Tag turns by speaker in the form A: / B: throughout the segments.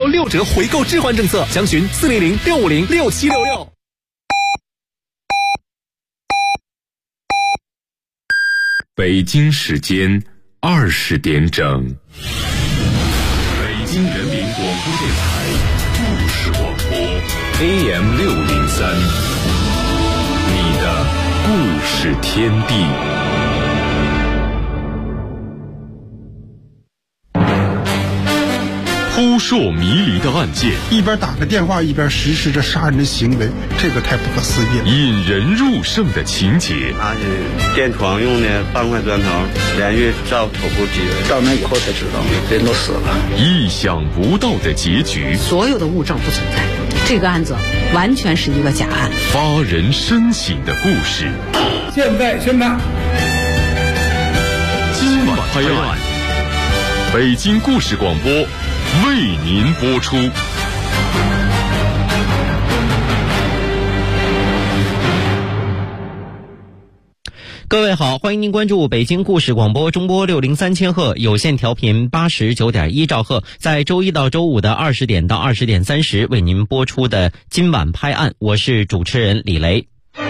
A: 6折回购置换政策，详询400-650-6766。
B: 北京时间20点整，北京人民广播电台故事广播 AM603，你的故事天地。扑朔迷离的案件，
C: 一边打着电话一边实施着杀人的行为，这个太不可思议了。
B: 引人入胜的情节，
D: 拿起电床用的半块砖头连续照头部击人，
E: 到那以后才知道人都死了。
B: 意想不到的结局，
F: 所有的物证不存在，这个案子完全是一个假案。
B: 发人深省的故事，
E: 现在宣判。
B: 今晚拍案，北京故事广播为您播出。
G: 各位好，欢迎您关注北京故事广播中波603千赫有线调频89.1兆赫，在周一到周五的20点到20点30为您播出的今晚拍案，我是主持人李雷。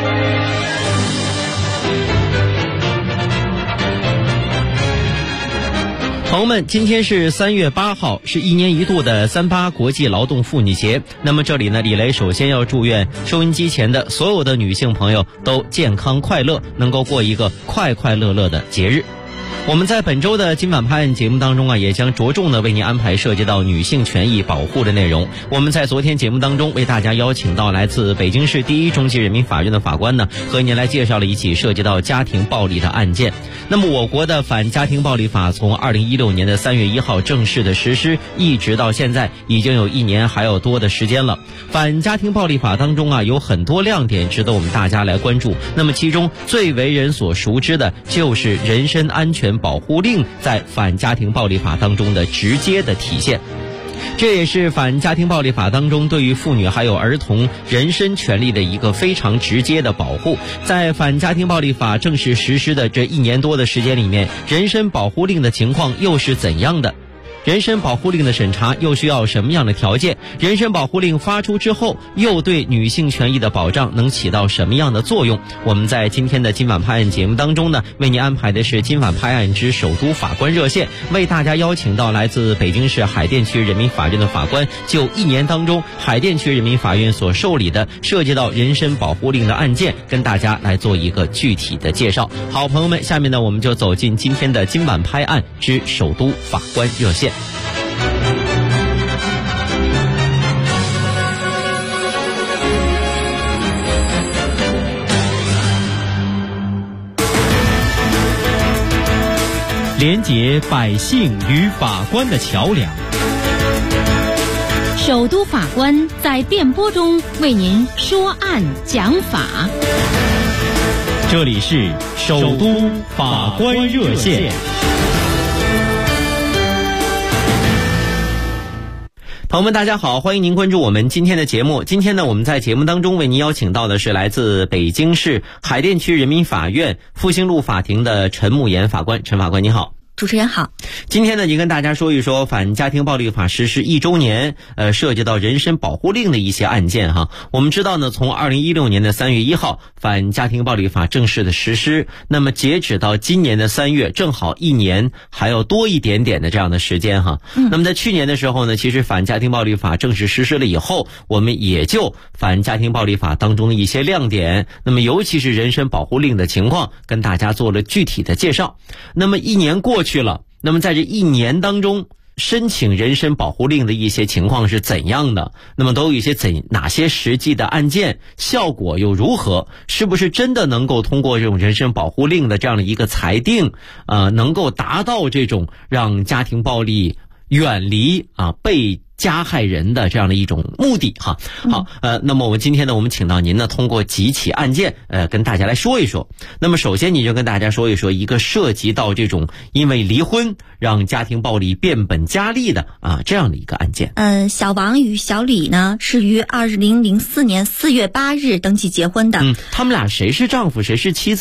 G: 朋友们，今天是3月8号，是1年1度的38国际劳动妇女节。那么这里呢，李雷首先要祝愿收音机前的所有的女性朋友都健康快乐，能够过一个快快乐乐的节日。我们在本周的今晚拍案节目当中啊，也将着重的为您安排涉及到女性权益保护的内容。我们在昨天节目当中为大家邀请到来自北京市第一中级人民法院的法官呢，和您来介绍了一起涉及到家庭暴力的案件。那么我国的反家庭暴力法从2016年的3月1号正式的实施，一直到现在已经有1年还要多的时间了。反家庭暴力法当中啊，有很多亮点值得我们大家来关注。那么其中最为人所熟知的就是人身安全保护令在反家庭暴力法当中的直接的体现。这也是反家庭暴力法当中对于妇女还有儿童人身权利的一个非常直接的保护。在反家庭暴力法正式实施的这1年多的时间里面，人身保护令的情况又是怎样的？人身保护令的审查又需要什么样的条件？人身保护令发出之后，又对女性权益的保障能起到什么样的作用？我们在今天的今晚拍案节目当中呢，为您安排的是今晚拍案之首都法官热线，为大家邀请到来自北京市海淀区人民法院的法官，就1年当中海淀区人民法院所受理的涉及到人身保护令的案件，跟大家来做一个具体的介绍。好，朋友们，下面呢我们就走进今天的今晚拍案之首都法官热线。连结百姓与法官的桥梁，
H: 首都法官在电波中为您说案讲法。
G: 这里是首都法官热线。朋友们大家好，欢迎您关注我们今天的节目。今天呢，我们在节目当中为您邀请到的是来自北京市海淀区人民法院复兴路法庭的陈慕言法官。陈法官你好。
I: 主持人好。
G: 今天呢，您跟大家说一说反家庭暴力法实施1周年，涉及到人身保护令的一些案件哈。我们知道呢，从2016年的3月1号，反家庭暴力法正式的实施，那么截止到今年的3月，正好1年还要多一点点的这样的时间哈。那么在去年的时候呢，其实反家庭暴力法正式实施了以后，我们也就反家庭暴力法当中的一些亮点，那么尤其是人身保护令的情况，跟大家做了具体的介绍。那么1年过去了，那么在这1年当中，申请人身保护令的一些情况是怎样的？那么都有一些哪些实际的案件，效果又如何？是不是真的能够通过这种人身保护令的这样的一个裁定，能够达到这种让家庭暴力远离被加害人的这样的一种目的哈。好，那么我们今天呢，我们请到您呢，通过几起案件，跟大家来说一说。那么首先你就跟大家说一说一个涉及到这种因为离婚让家庭暴力变本加厉的这样的一个案件。
I: 小王与小李呢是于2004年4月8日登记结婚的。
G: 他们俩谁是丈夫谁是妻子呢？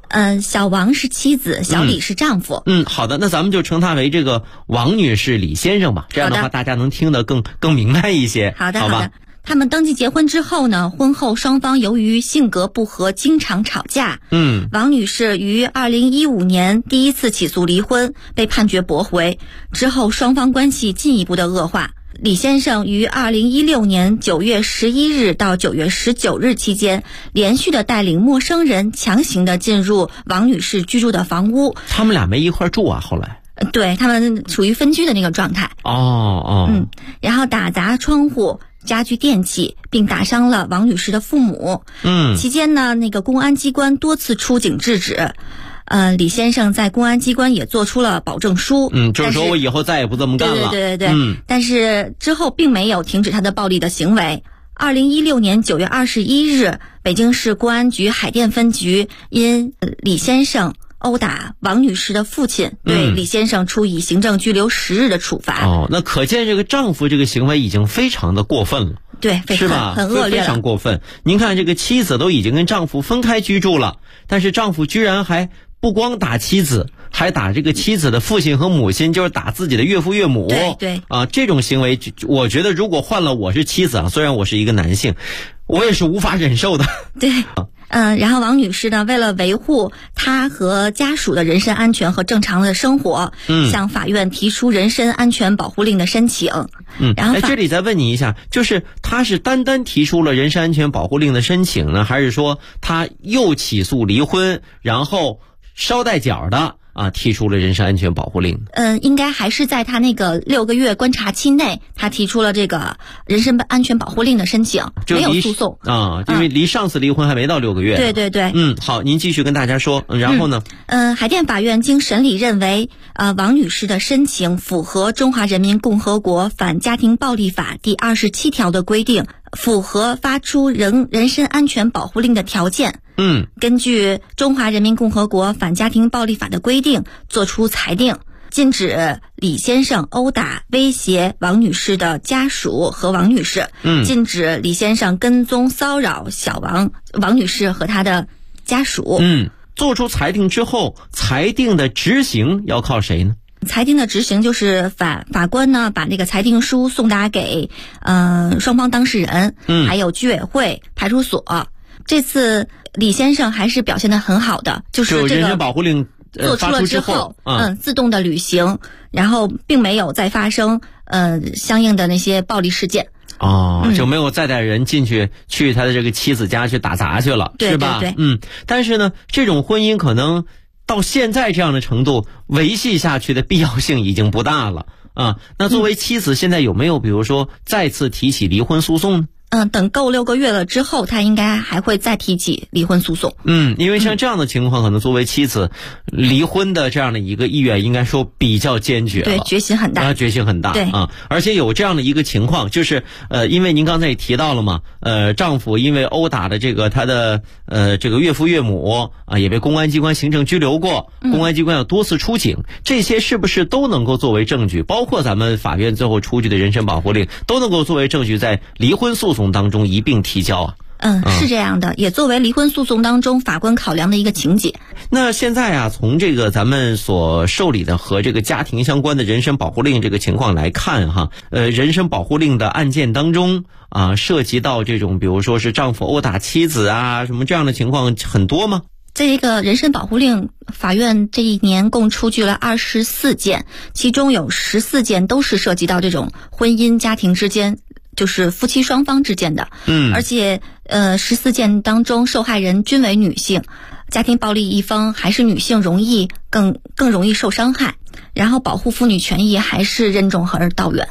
I: 小王是妻子，小李是丈夫。
G: 好的，那咱们就称他为这个王女士、李先生吧，这样的话大家能听得更明白一些。
I: 好的，
G: 好吧。
I: 他们登记结婚之后呢，婚后双方由于性格不合，经常吵架。王女士于2015年第一次起诉离婚，被判决驳回，之后双方关系进一步的恶化。李先生于2016年9月11日到9月19日期间，连续的带领陌生人强行的进入王女士居住的房屋。
G: 他们俩没一块住啊，后来？
I: 对，他们处于分居的那个状态。然后打砸窗户、家具电器，并打伤了王女士的父母。期间呢，那个公安机关多次出警制止。李先生在公安机关也做出了保证书。
G: 就是说我以后再也不这么干了。
I: 对。但是之后并没有停止他的暴力的行为。2016年9月21日，北京市公安局海淀分局因李先生殴打王女士的父亲，对李先生处以行政拘留10日的处罚。
G: 那可见这个丈夫这个行为已经非常的过分了。
I: 对，
G: 是吧？
I: 很恶劣，
G: 非常过分。您看这个妻子都已经跟丈夫分开居住了，但是丈夫居然还不光打妻子，还打这个妻子的父亲和母亲，就是打自己的岳父岳母。
I: 对
G: 这种行为，我觉得如果换了我是妻子啊，虽然我是一个男性，我也是无法忍受的。
I: 对。然后王女士呢，为了维护她和家属的人身安全和正常的生活，向法院提出人身安全保护令的申请。然后
G: 这里再问你一下，就是她是单单提出了人身安全保护令的申请呢，还是说她又起诉离婚，然后捎带脚的提出了人身安全保护令？
I: 应该还是在他那个6个月观察期内，他提出了这个人身安全保护令的申请，没有诉讼
G: 因为离上次离婚还没到6个月。
I: 对。
G: 好，您继续跟大家说。然后呢？
I: 海淀法院经审理认为，王女士的申请符合《中华人民共和国反家庭暴力法》第27条的规定，符合发出人身安全保护令的条件。根据《中华人民共和国反家庭暴力法》的规定，作出裁定，禁止李先生殴打、威胁王女士的家属和王女士，禁止李先生跟踪骚扰王女士和她的家属。
G: 做出裁定之后，裁定的执行要靠谁呢？
I: 裁定的执行就是法官呢，把那个裁定书送达给双方当事人，还有居委会、派出所。这次李先生还是表现得很好的，就是这个
G: 人身保护令
I: 做出了之后，自动的履行，然后并没有再发生相应的那些暴力事件。
G: 就没有再带人去他的这个妻子家去打砸去了，是吧？
I: 对。
G: 但是呢，这种婚姻可能到现在这样的程度，维系下去的必要性已经不大了那作为妻子，现在有没有比如说再次提起离婚诉讼呢？
I: 等够6个月了之后，他应该还会再提起离婚诉讼。
G: 因为像这样的情况，可能作为妻子，离婚的这样的一个意愿，应该说比较坚决了。
I: 对，决心很大。
G: 决心很大。
I: 对
G: 而且有这样的一个情况，就是因为您刚才也提到了嘛，丈夫因为殴打的这个他的这个岳父岳母也被公安机关行政拘留过，公安机关要多次出警，这些是不是都能够作为证据？包括咱们法院最后出具的人身保护令，都能够作为证据，在离婚诉讼当中一并提交
I: 是这样的，也作为离婚诉讼当中法官考量的一个情节。
G: 那现在从这个咱们所受理的和这个家庭相关的人身保护令这个情况来看人身保护令的案件当中涉及到这种比如说是丈夫殴打妻子什么这样的情况很多吗？
I: 这个人身保护令，法院这一年共出具了24件，其中有14件都是涉及到这种婚姻家庭之间，就是夫妻双方之间的。而且14件当中受害人均为女性，家庭暴力一方还是女性更容易受伤害，然后保护妇女权益还是任重而道远。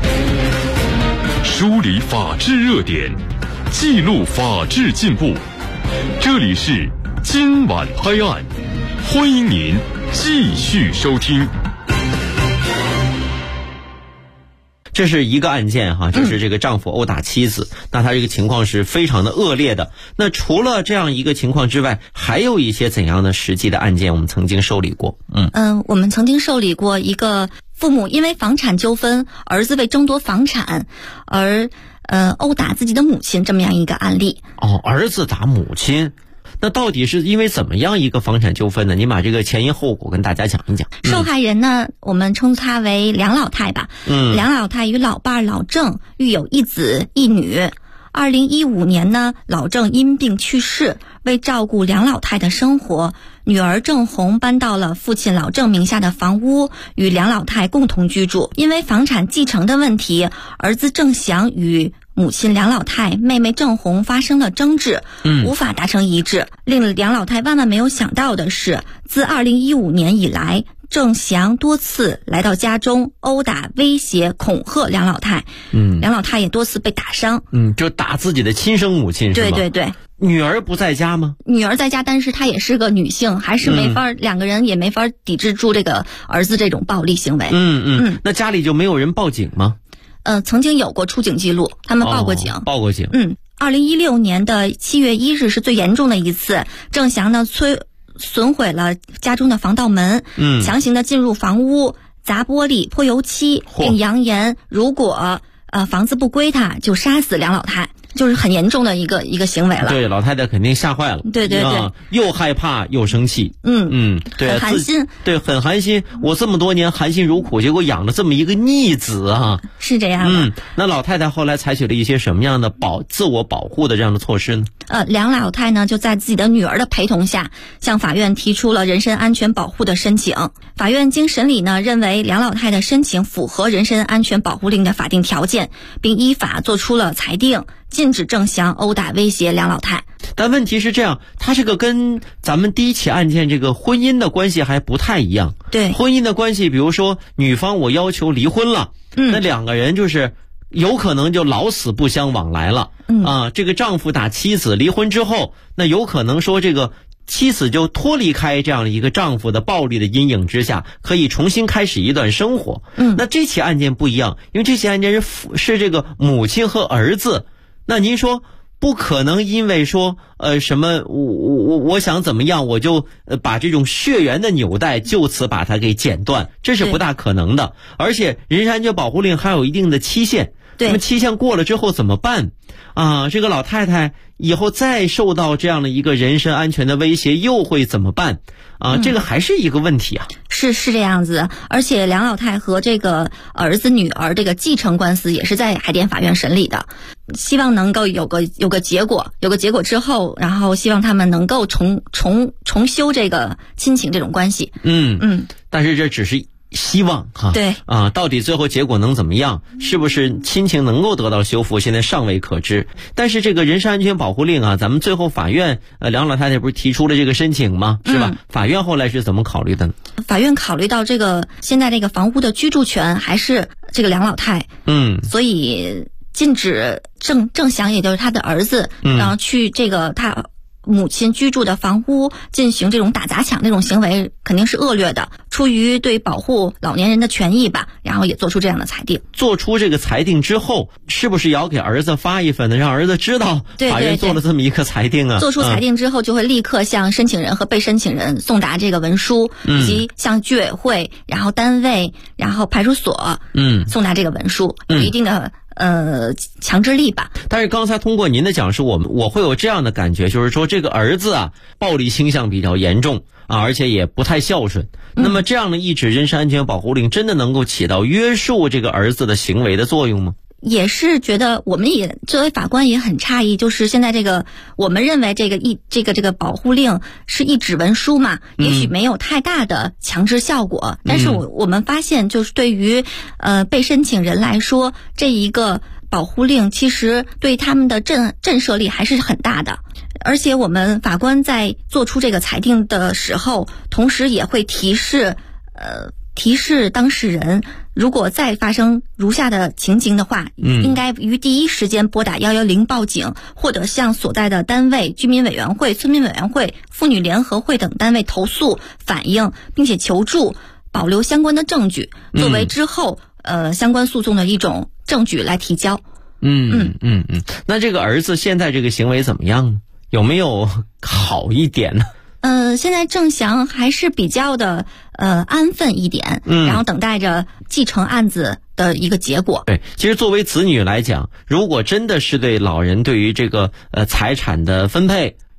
B: 梳理法治热点，记录法治进步，这里是今晚拍案，欢迎您继续收听。
G: 这是一个案件就是这个丈夫殴打妻子，那他这个情况是非常的恶劣的。那除了这样一个情况之外，还有一些怎样的实际的案件我们曾经受理过？
I: 我们曾经受理过一个父母因为房产纠纷，儿子为争夺房产而殴打自己的母亲这么样一个案例。
G: 儿子打母亲， 那到底是因为怎么样一个房产纠纷呢？您把这个前因后果跟大家讲一讲。
I: 受害人呢，我们称他为梁老太吧。梁老太与老伴老郑育有一子一女。2015年呢，老郑因病去世，为照顾梁老太的生活，女儿郑红搬到了父亲老郑名下的房屋，与梁老太共同居住。因为房产继承的问题，儿子郑祥与母亲梁老太、妹妹郑红发生了争执，无法达成一致。令梁老太万万没有想到的是，自2015年以来，郑祥多次来到家中殴打、威胁、恐吓梁老太。梁老太也多次被打伤。
G: 就打自己的亲生母亲是吗？
I: 对对对。
G: 女儿不在家吗？
I: 女儿在家，但是她也是个女性，还是没法，两个人也没法抵制住这个儿子这种暴力行为。
G: 那家里就没有人报警吗？
I: 曾经有过出警记录，他们报过警。
G: 报过警。
I: 2016年的7月1日是最严重的一次，郑祥呢损毁了家中的防盗门，强行的进入房屋，砸玻璃、泼油漆，并扬言如果房子不归他，就杀死梁老太。就是很严重的一个行为了。
G: 对，老太太肯定吓坏了。
I: 对对对，
G: 又害怕又生气。对，
I: 很寒心。
G: 对，很寒心。我这么多年含辛茹苦，结果养了这么一个逆子啊！
I: 是这样的。
G: 那老太太后来采取了一些什么样的自我保护的这样的措施呢？
I: 梁老太呢就在自己的女儿的陪同下，向法院提出了人身安全保护的申请。法院经审理呢，认为梁老太的申请符合人身安全保护令的法定条件，并依法作出了裁定。禁止郑祥殴打威胁梁老太。
G: 但问题是这样，他这个跟咱们第一起案件这个婚姻的关系还不太一样。
I: 对，
G: 婚姻的关系，比如说女方我要求离婚了，那两个人就是有可能就老死不相往来了。这个丈夫打妻子离婚之后，那有可能说这个妻子就脱离开这样的一个丈夫的暴力的阴影之下，可以重新开始一段生活。那这起案件不一样，因为这起案件是这个母亲和儿子。那您说不可能因为说什么我想怎么样，我就把这种血缘的纽带就此把它给剪断，这是不大可能的。而且人身安全保护令还有一定的期限，那么期限过了之后怎么办啊？这个老太太以后再受到这样的一个人身安全的威胁又会怎么办啊？这个还是一个问题啊。
I: 是这样子。而且梁老太和这个儿子女儿这个继承官司也是在海淀法院审理的，希望能够有个结果，之后，然后希望他们能够重修这个亲情这种关系。
G: 但是这只是希望哈。
I: 对
G: 啊，到底最后结果能怎么样，是不是亲情能够得到修复，现在尚未可知。但是这个人身安全保护令啊，咱们最后法院梁老太太不是提出了这个申请吗？是吧？法院后来是怎么考虑的呢？
I: 法院考虑到这个现在这个房屋的居住权还是这个梁老太，所以禁止郑祥，也就是他的儿子，然后去这个他母亲居住的房屋进行这种打砸抢，这种行为肯定是恶劣的。出于对保护老年人的权益吧，然后也做出这样的裁定。
G: 做出这个裁定之后，是不是也要给儿子发一份呢，让儿子知道法院做了这么一个裁定啊？
I: 做出裁定之后，就会立刻向申请人和被申请人送达这个文书，以及向居委会、然后单位、然后派出所，送达这个文书，有一定的强制力吧。
G: 但是刚才通过您的讲述，我会有这样的感觉，就是说这个儿子啊，暴力倾向比较严重啊，而且也不太孝顺。那么这样的一纸人身安全保护令，真的能够起到约束这个儿子的行为的作用吗？
I: 也是觉得，我们也作为法官也很诧异，就是现在这个我们认为这个保护令是一纸文书嘛，也许没有太大的强制效果，但是我们发现，就是对于被申请人来说，这一个保护令其实对他们的震慑力还是很大的。而且我们法官在做出这个裁定的时候，同时也会提示当事人，如果再发生如下的情形的话，应该于第一时间拨打110报警，或者向所在的单位、居民委员会、村民委员会、妇女联合会等单位投诉反映，并且求助，保留相关的证据，作为之后相关诉讼的一种证据来提交。
G: 那这个儿子现在这个行为怎么样呢？有没有好一点呢？
I: 现在郑祥还是比较的安分一点，然后等待着继承案子的一个结果。
G: 对，其实作为子女来讲，如果真的是对老人对于这个财产的分配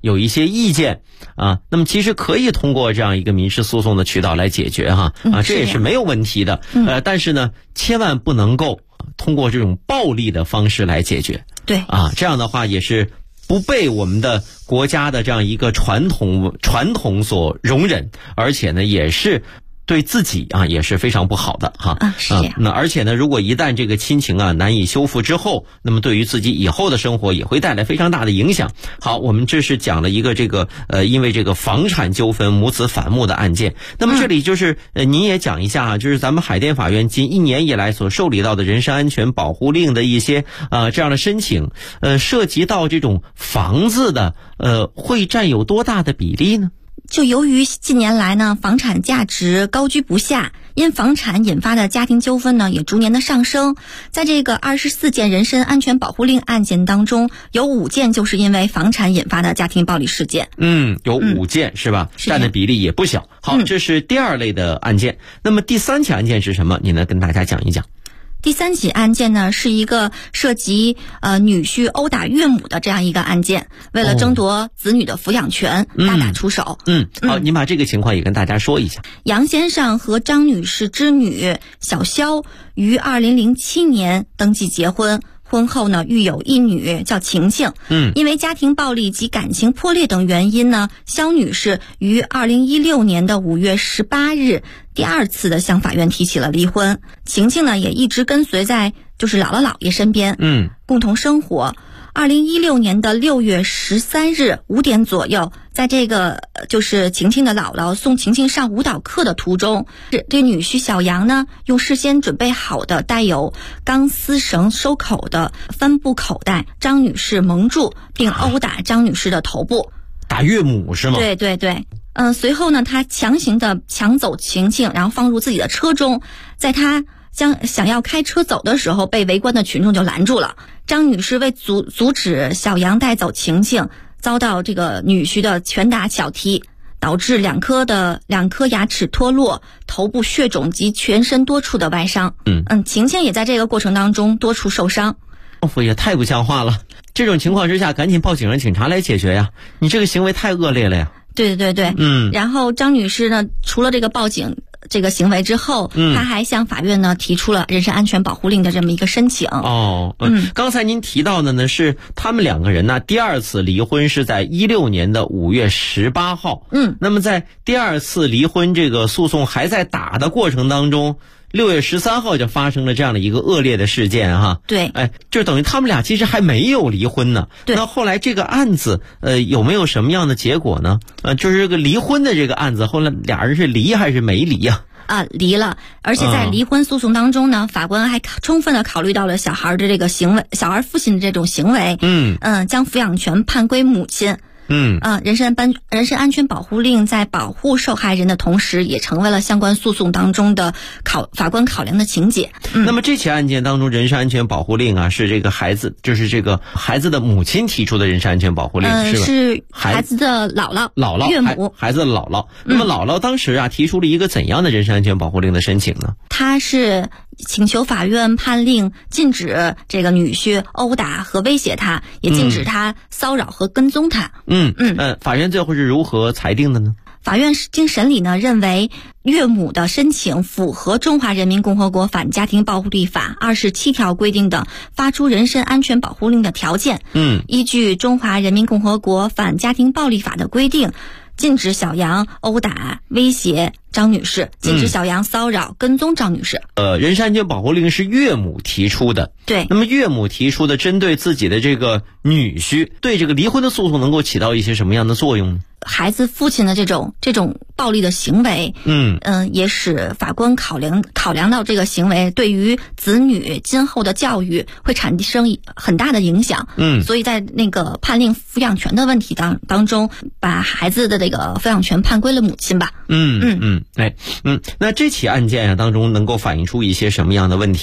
G: 有一些意见啊，那么其实可以通过这样一个民事诉讼的渠道来解决哈这也是没有问题的。但是呢，千万不能够通过这种暴力的方式来解决。
I: 对
G: 啊，这样的话也是不被我们的国家的这样一个传统所容忍，而且呢也是对自己啊也是非常不好的哈。
I: 是这样。
G: 那而且呢，如果一旦这个亲情啊难以修复之后，那么对于自己以后的生活也会带来非常大的影响。好，我们这是讲了一个因为这个房产纠纷母子反目的案件。那么这里就是您也讲一下啊，就是咱们海淀法院近1年以来所受理到的人身安全保护令的一些这样的申请，涉及到这种房子的会占有多大的比例呢？
I: 就由于近年来呢，房产价值高居不下，因房产引发的家庭纠纷呢也逐年的上升。在这个24件人身安全保护令案件当中，有5件就是因为房产引发的家庭暴力事件。
G: 有5件是吧？占的比例也不小。好，这是第2类的案件。那么第3起案件是什么？你能跟大家讲一讲？
I: 第3起案件呢，是一个涉及女婿殴打岳母的这样一个案件，为了争夺子女的抚养权，大打出手。
G: 好，您把这个情况也跟大家说一下。
I: 杨先生和张女士之女小肖于2007年登记结婚。婚后呢，育有1女叫晴晴。因为家庭暴力及感情破裂等原因呢，肖女士于2016年的5月18日第2次的向法院提起了离婚。晴晴呢也一直跟随在就是姥姥姥爷身边，共同生活。2016年的6月13日5点左右，在这个就是晴晴的姥姥送晴晴上舞蹈课的途中，这女婿小杨呢，用事先准备好的带有钢丝绳收口的帆布口袋，张女士蒙住，并殴打张女士的头部。
G: 打岳母是吗？
I: 对对对。随后呢，他强行的抢走晴晴，然后放入自己的车中，在他想要开车走的时候，被围观的群众就拦住了。张女士为阻止小杨带走晴晴，遭到这个女婿的拳打脚踢，导致两颗牙齿脱落，头部血肿及全身多处的外伤。晴晴也在这个过程当中多处受伤。
G: 丈夫也太不像话了，这种情况之下赶紧报警让警察来解决呀，你这个行为太恶劣了呀。
I: 对对对。然后张女士呢，除了这个报警这个行为之后，她还向法院呢提出了人身安全保护令的这么一个申请。
G: 刚才您提到的呢是他们2个人呢第2次离婚是在16年的5月18号。那么在第2次离婚这个诉讼还在打的过程当中，6月13号就发生了这样的一个恶劣的事件哈。
I: 对。
G: 就等于他们俩其实还没有离婚呢。
I: 对。
G: 那后来这个案子有没有什么样的结果呢？就是这个离婚的这个案子后来俩人是离还是没离呀？
I: 离了，而且在离婚诉讼当中呢，法官还充分的考虑到了小孩的这个行为，小孩父亲的这种行为，将抚养权判归母亲。人身安全保护令在保护受害人的同时，也成为了相关诉讼当中的法官考量的情节。
G: 那么这起案件当中，人身安全保护令啊，是这个孩子，就是这个孩子的母亲提出的人身安全保护令，是吧？
I: 是孩子的姥姥岳母，
G: 孩子的姥姥。那么姥姥当时啊，提出了一个怎样的人身安全保护令的申请呢？
I: 他是请求法院判令禁止这个女婿殴打和威胁他，也禁止他骚扰和跟踪他。
G: 法院最后是如何裁定的呢？
I: 法院经审理呢，认为岳母的申请符合《中华人民共和国反家庭暴力法》27条规定的发出人身安全保护令的条件。依据《中华人民共和国反家庭暴力法》的规定，禁止小杨殴打、威胁张女士，禁止小杨骚扰、跟踪张女士。
G: 人身安全保护令是岳母提出的。
I: 对。
G: 那么岳母提出的针对自己的这个女婿，对这个离婚的诉讼能够起到一些什么样的作用呢？
I: 孩子父亲的这种暴力的行为，也使法官考量到这个行为对于子女今后的教育会产生很大的影响。所以在那个判令抚养权的问题当中，把孩子的这个抚养权判归了母亲吧。
G: 那这起案件啊当中能够反映出一些什么样的问题？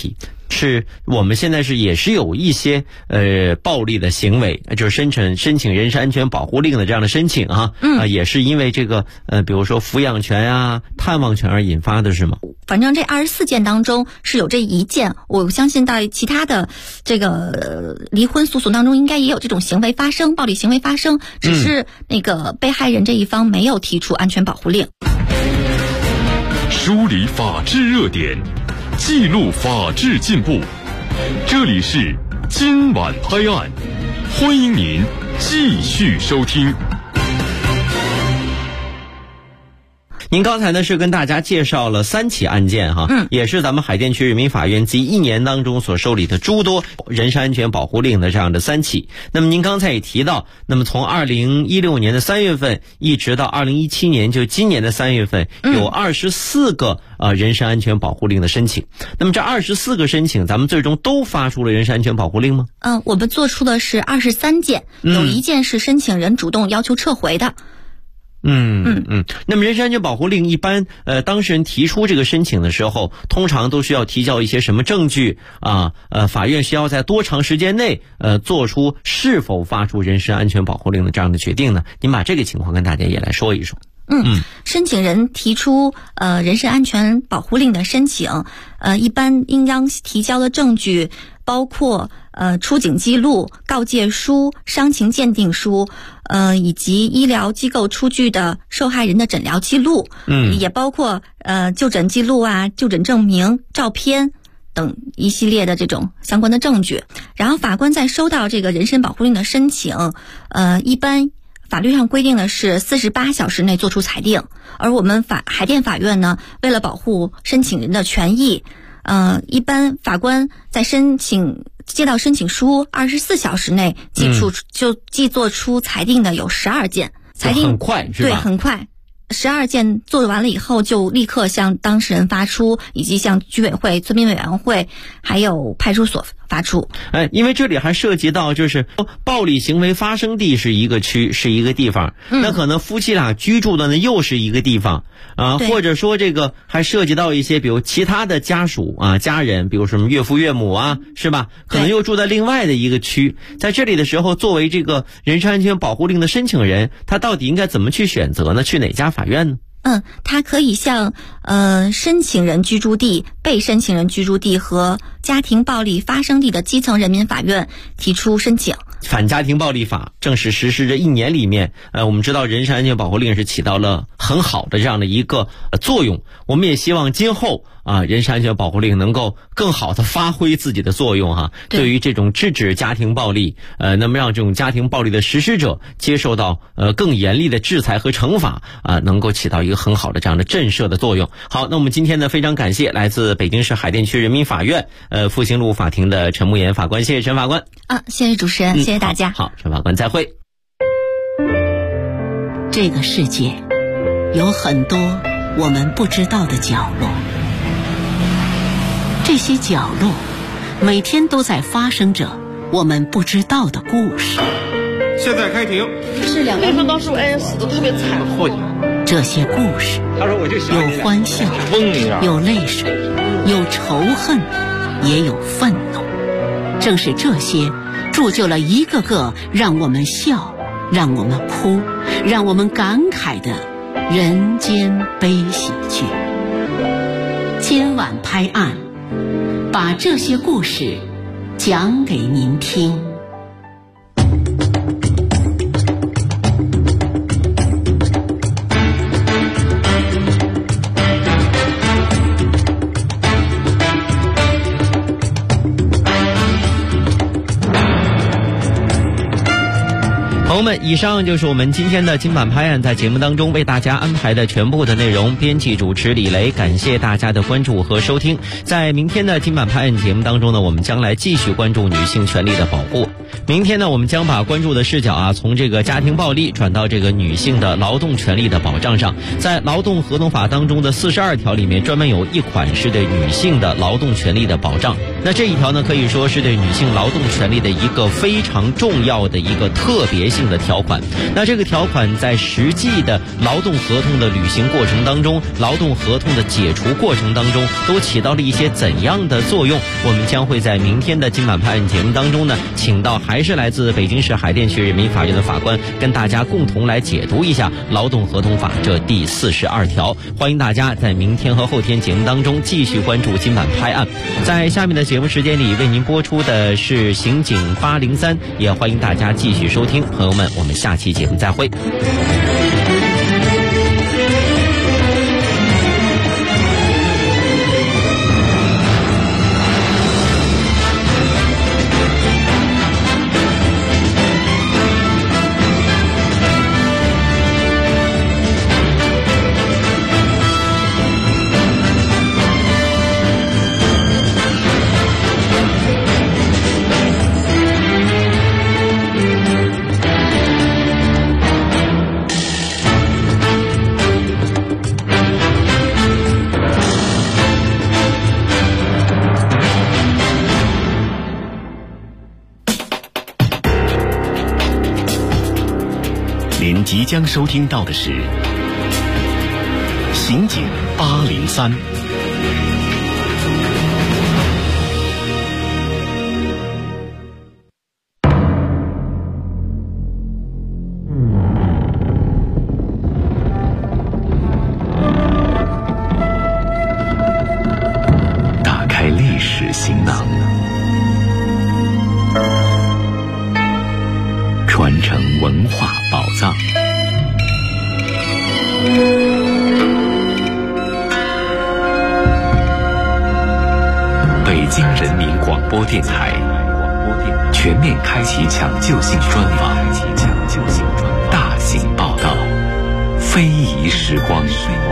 G: 是我们现在也是有一些暴力的行为，就是申请人身安全保护令的这样的申请啊，也是因为这个比如说抚养权啊、探望权而引发的是吗？
I: 反正这24件当中是有这一件，我相信在其他的这个离婚诉讼当中应该也有这种行为发生，暴力行为发生，只是那个被害人这一方没有提出安全保护令。
B: 梳理法治热点，记录法治进步，这里是今晚拍案，欢迎您继续收听。
G: 您刚才呢是跟大家介绍了3起案件哈，也是咱们海淀区人民法院近1年当中所受理的诸多人身安全保护令的这样的3起。那么您刚才也提到，那么从2016年的3月份一直到2017年，就今年的3月份，有24个人身安全保护令的申请。那么这24个申请，咱们最终都发出了人身安全保护令吗？
I: 我们做出的是23件，有1件是申请人主动要求撤回的。
G: 那么人身安全保护令一般当事人提出这个申请的时候，通常都需要提交一些什么证据啊？法院需要在多长时间内做出是否发出人身安全保护令的这样的决定呢？您把这个情况跟大家也来说一说。
I: 申请人提出人身安全保护令的申请，一般应当提交的证据包括出警记录、告诫书、伤情鉴定书，以及医疗机构出具的受害人的诊疗记录，也包括就诊记录啊、就诊证明、照片等一系列的这种相关的证据。然后法官在收到这个人身保护令的申请，一般法律上规定的是48小时内作出裁定，而我们海淀法院呢，为了保护申请人的权益，一般法官在接到申请书24小时内即做出裁定的有12件，裁定
G: 很快是吧？
I: 对，很快。12件做完了以后，就立刻向当事人发出，以及向居委会、村民委员会还有派出所发出。
G: 因为这里还涉及到就是暴力行为发生地是一个区，是一个地方，那可能夫妻俩居住的呢又是一个地方啊，或者说这个还涉及到一些比如其他的家属啊、家人，比如什么岳父岳母啊，是吧？可能又住在另外的一个区。在这里的时候，作为这个人身安全保护令的申请人，他到底应该怎么去选择呢？去哪家法院呢？
I: 他可以向申请人居住地、被申请人居住地和家庭暴力发生地的基层人民法院提出申请。
G: 反家庭暴力法正式实施这1年里面，我们知道人身安全保护令是起到了很好的这样的一个作用。我们也希望今后人身安全保护令能够更好的发挥自己的作用哈。对于这种制止家庭暴力，那么让这种家庭暴力的实施者接受到更严厉的制裁和惩罚能够起到一个很好的这样的震慑的作用。好，那我们今天呢非常感谢来自北京市海淀区人民法院复兴路法庭的陈慕言法官，谢谢陈法官。
I: 谢谢主持人，谢谢大家。
G: 好，陈法官再会。
F: 这个世界有很多我们不知道的角落，这些角落每天都在发生着我们不知道的故事。
C: 现在开庭。
J: 是2个人当时死得特别惨。
F: 这些故事有欢笑，有泪水，有仇恨，也有愤怒。正是这些铸就了一个个让我们笑、让我们哭、让我们感慨的人间悲喜剧。今晚拍案，把这些故事讲给您听。
G: 朋友们，以上就是我们今天的今晚拍案在节目当中为大家安排的全部的内容。编辑主持李雷，感谢大家的关注和收听。在明天的今晚拍案节目当中呢，我们将来继续关注女性权利的保护。明天呢，我们将把关注的视角从这个家庭暴力转到这个女性的劳动权利的保障上。在劳动合同法当中的42条里面，专门有一款是对女性的劳动权利的保障。那这一条呢，可以说是对女性劳动权利的一个非常重要的一个特别性性的条款。那这个条款在实际的劳动合同的履行过程当中，劳动合同的解除过程当中，都起到了一些怎样的作用？我们将会在明天的今晚拍案节目当中呢，请到还是来自北京市海淀区人民法院的法官，跟大家共同来解读一下劳动合同法这第42条。欢迎大家在明天和后天节目当中继续关注今晚拍案。在下面的节目时间里为您播出的是刑警803，也欢迎大家继续收听。朋友们，我们下期节目再会。
K: 您即将收听到的是刑警803。打开历史行囊，传承文化宝藏。北京人民广播电台全面开启抢救性专访，大型报道，非遗时光。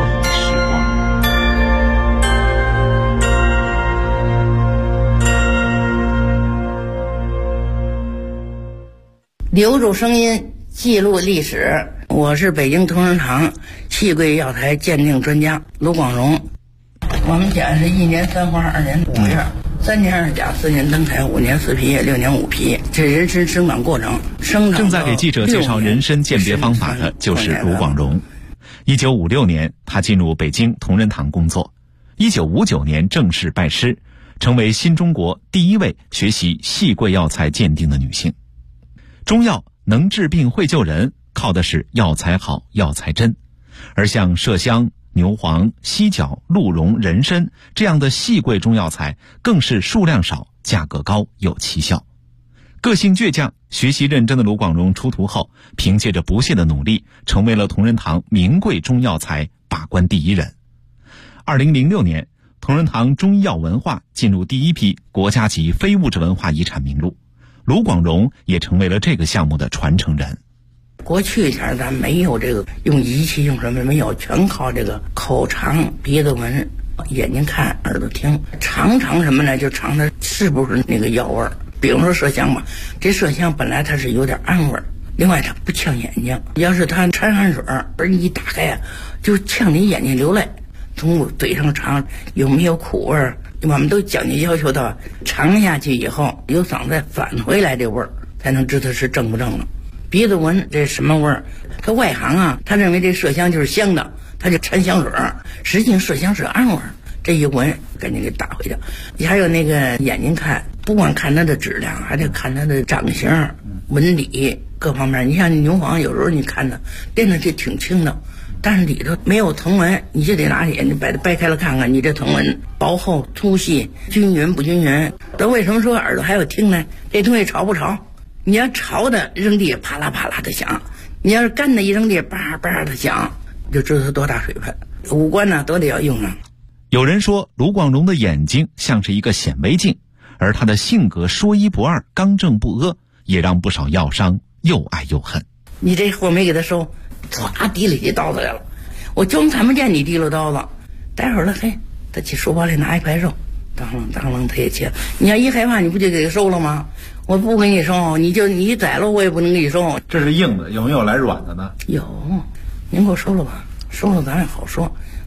L: 留住声音，记录历史。我是北京同仁堂细桂药材鉴定专家卢广荣。我们家是1年3花2年5月，3年2甲4年登台5年4批6年5批，这人参生长过程。
M: 正在给记者介绍人参鉴别方法的就是卢广荣。1956年，他进入北京同仁堂工作。1959年正式拜师，成为新中国第一位学习细桂药材鉴定的女性。中药能治病会救人，靠的是药材好药材真，而像麝香、牛黄、犀角、鹿茸、人参这样的细桂中药材更是数量少，价格高，有奇效。个性倔强、学习认真的卢广荣出徒后，凭借着不懈的努力，成为了同仁堂名贵中药材把关第一人。2006年，同仁堂中医药文化进入第一批国家级非物质文化遗产名录，卢广荣也成为了这个项目的传承人。
L: 过去前咱没有这个用仪器用什么没有，全靠这个口尝、鼻子闻、眼睛看、耳朵听，尝什么呢？就尝它是不是那个药味儿。比如说麝香吧，这麝香本来它是有点暗味儿，另外它不呛眼睛。要是它掺汗水而你一打开啊，就呛你眼睛流泪。从嘴上尝有没有苦味儿，我们都讲究要求到尝下去以后由嗓子返回来这味儿，才能知道是正不正了。鼻子闻这什么味儿？他外行啊，他认为这麝香就是香的，他就掺香水，实际上麝香是暗味儿。这一闻赶紧给打回去。还有那个眼睛看，不光看它的质量，还得看它的长形、纹理各方面。你像牛黄，有时候你看它练的这挺轻的，但是里头没有藤纹，你就得拿眼睛把它掰开了看看，你这藤纹薄厚、粗细、均匀不均匀。那为什么说耳朵还有听呢？这东西潮不潮？你要潮的扔地啪啦啪啦的响，你要是干的一扔地叭叭的响，就知道它多大水分。五官呢都得要用上。
M: 有人说卢广荣的眼睛像是一个显微镜，而他的性格说一不二、刚正不阿，也让不少药商又爱又恨。
L: 你这货没给他收，唰提里起刀子来了，我就看不见你提溜刀子。待会儿了，嘿，他去书包里拿一块肉，当啷他也切。你要一害怕，你不就给他收了吗？我不给你收，你宰了我也不能给你收。
N: 这是硬的，有没有来软的呢？
L: 有，您给我收了吧，收了咱也好说。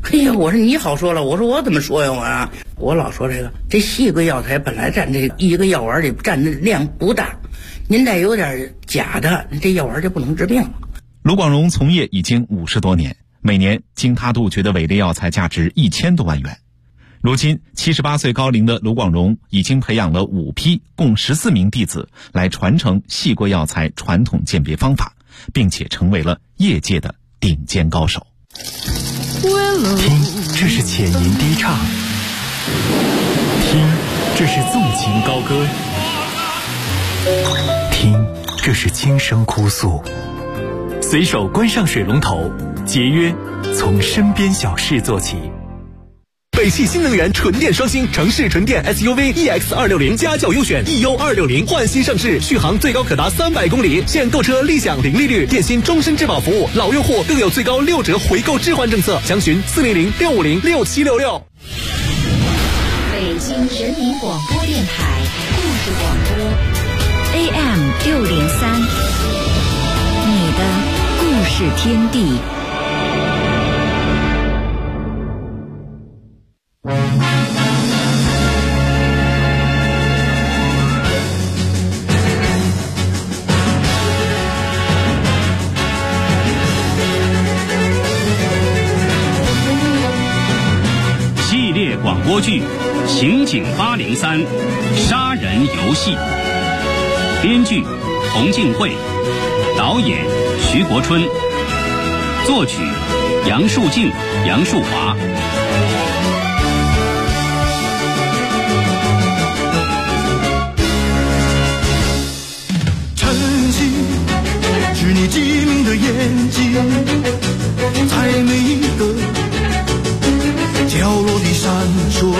L: 哎呀，我说你好说了，我说我怎么说呀我老说这西瓜药材本来占这一个药丸里占的量不大，您再有点假的，这药丸就不能治病了。
M: 卢广荣从业已经50多年，每年经他杜绝的伪劣药材价值1000多万元。如今78岁高龄的卢广荣已经培养了5批共14名弟子来传承细桂药材传统鉴别方法，并且成为了业界的顶尖高手。
N: 听，这是浅吟低唱；听，这是纵情高歌；听，这是轻声哭诉。随手关上水龙头，节约从身边小事做起。
A: 北汽新能源纯电双星城市纯电 SUV EX260家轿优选 EU260焕新上市，续航最高可达300公里，现购车立享零利率，电信终身质保服务，老用户更有最高6折回购置换政策，详询400-650-6766。
F: 北京人民广播电台故事广播 AM603，你的故事天地。
O: 广播剧《刑警803杀人游戏》，编剧洪敬慧，导演徐国春，作曲杨树静、杨树华。
P: 晨曦是你机灵的眼睛，在每一个角落里闪烁，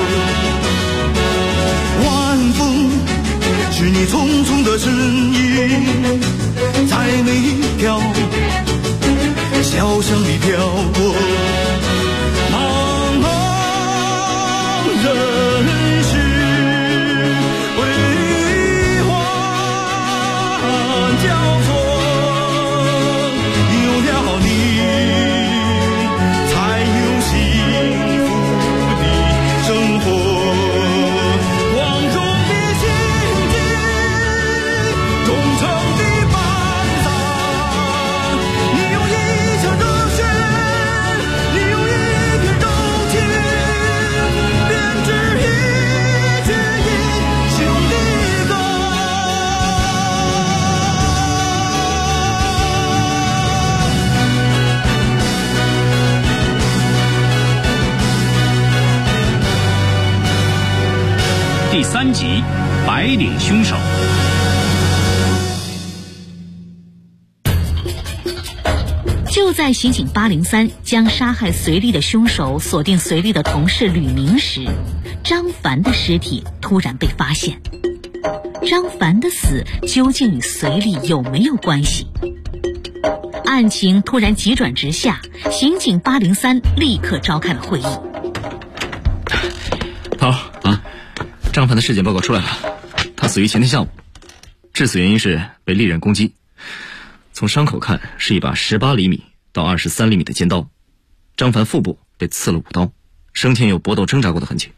P: 晚风是你匆匆的身影，在每一条小巷里飘过，茫茫人世悲欢交错，有了你才有幸福生活，光荣的心境，忠诚的伴伞，你用一腔热血，你用一片柔情，编织一曲英雄的歌。
O: 第3集，白领凶手。
H: 就在刑警803将杀害隋丽的凶手锁定隋丽的同事吕明时，张凡的尸体突然被发现。张凡的死究竟与隋丽有没有关系？案情突然急转直下，刑警803立刻召开了会议。
Q: 好啊，张凡的尸检报告出来了，他死于前天下午，致死原因是被利刃攻击，从伤口看是一把18厘米到23厘米的尖刀，张凡腹部被刺了5刀，生前有搏斗挣扎过的痕迹。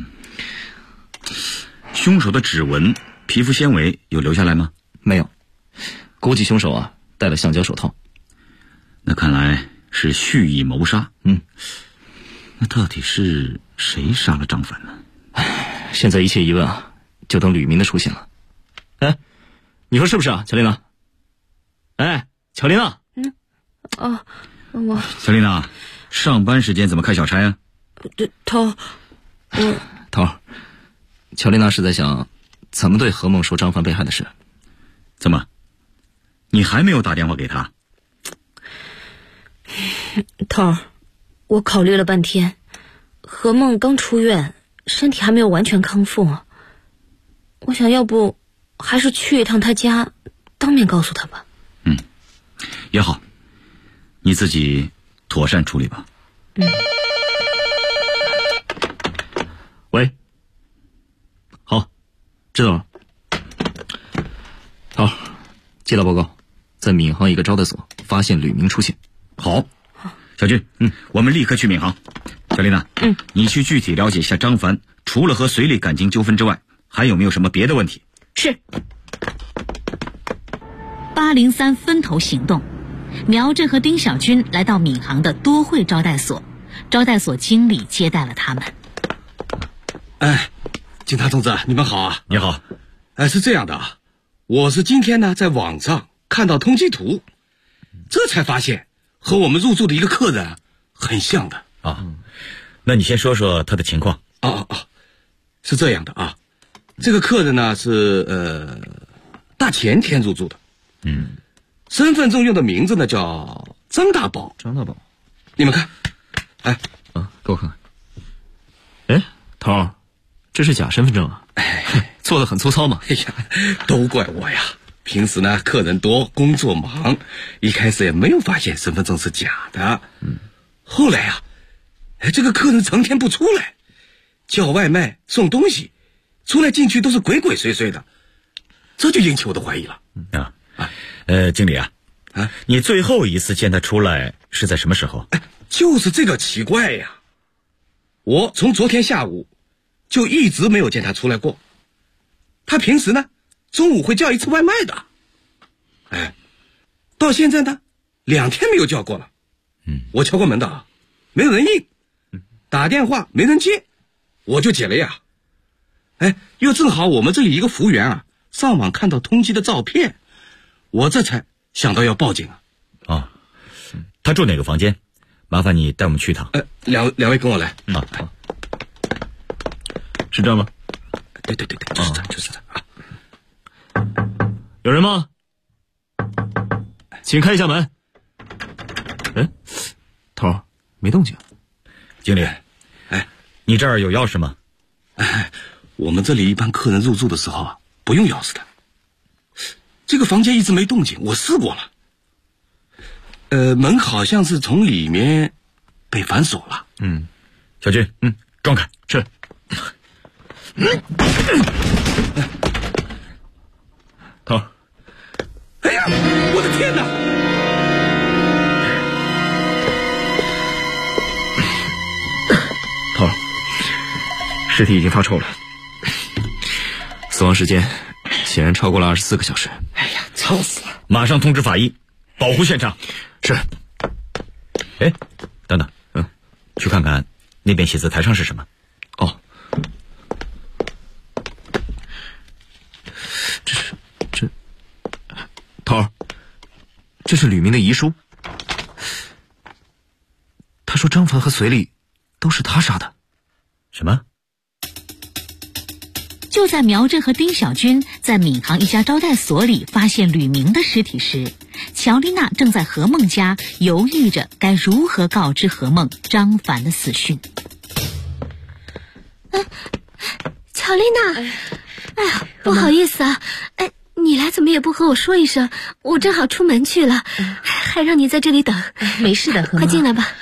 R: 凶手的指纹、皮肤纤维有留下来吗？
Q: 没有，估计凶手戴了橡胶手套。
R: 那看来是蓄意谋杀。那到底是谁杀了张凡呢？
Q: 现在一切疑问就等吕明的出现了。哎，你说是不是啊，乔丽娜？哎，乔丽娜。
R: 乔丽娜，上班时间怎么开小差啊？
J: 头，
Q: 乔丽娜是在想怎么对何梦说张凡被害的事。
R: 怎么，你还没有打电话给他？
J: 头，我考虑了半天，何梦刚出院，身体还没有完全康复，我想要不还是去一趟他家，当面告诉他吧。
R: 也好，你自己妥善处理吧。
Q: 喂，好，知道了。好，接到报告，在闵行一个招待所发现吕明出现。
R: 好，小军，我们立刻去闵行， 丽娜，你去具体了解一下张凡，除了和隋丽感情纠纷之外，还有没有什么别的问题？
H: 是。803分头行动，苗振和丁小军来到闵行的多惠招待所，招待所经理接待了他们。
S: 警察同志，你们好啊！
R: 你好。
S: 是这样的啊，我是今天呢在网上看到通缉图，这才发现和我们入住的一个客人很像的
R: 啊。那你先说说他的情况。
S: 是这样的啊，这个客人呢是大前天入住的，身份证用的名字呢叫张大宝。
Q: 张大宝，
S: 你们看，
Q: 给我看看。头儿，这是假身份证啊！做得很粗糙嘛。
S: 都怪我呀！平时呢客人多，工作忙，一开始也没有发现身份证是假的。后来啊，这个客人成天不出来，叫外卖送东西，出来进去都是鬼鬼祟祟的，这就引起我的怀疑了。
R: 经理啊，你最后一次见他出来是在什么时候？
S: 就是这个奇怪呀！我从昨天下午就一直没有见他出来过。他平时呢中午会叫一次外卖的，到现在呢2天没有叫过了。我敲过门的没有人应，打电话没人接，我就解了呀。又正好我们这里一个服务员上网看到通缉的照片，我这才想到要报警啊。
R: 他住哪个房间？麻烦你带我们去一趟。
S: 两位跟我来。
Q: 是这吗？
S: 对，就是这
Q: 有人吗？请开一下门。头儿，没动静。
R: 经理，你这儿有钥匙吗？
S: 我们这里一般客人入住的时候不用钥匙的。这个房间一直没动静，我试过了。门好像是从里面被反锁了。
R: 小军，撞开。
Q: 是。头儿，
S: 哎呀，我的天哪！
Q: 头儿，尸体已经发臭了，死亡时间显然超过了24个小时。
S: 臭死了！
R: 马上通知法医，保护现场。
Q: 是。
R: 等等，去看看那边写字台上是什么。
Q: 头儿，这是吕明的遗书。他说张凡和隋丽都是他杀的。
R: 什么？
H: 就在苗振和丁小军在闵行一家招待所里发现吕明的尸体时，乔丽娜正在何梦家犹豫着该如何告知何梦张凡的死讯。
J: 乔丽娜，不好意思啊，你来怎么也不和我说一声？我正好出门去了，还让你在这里等。
F: 没事的，何
J: 快进来吧。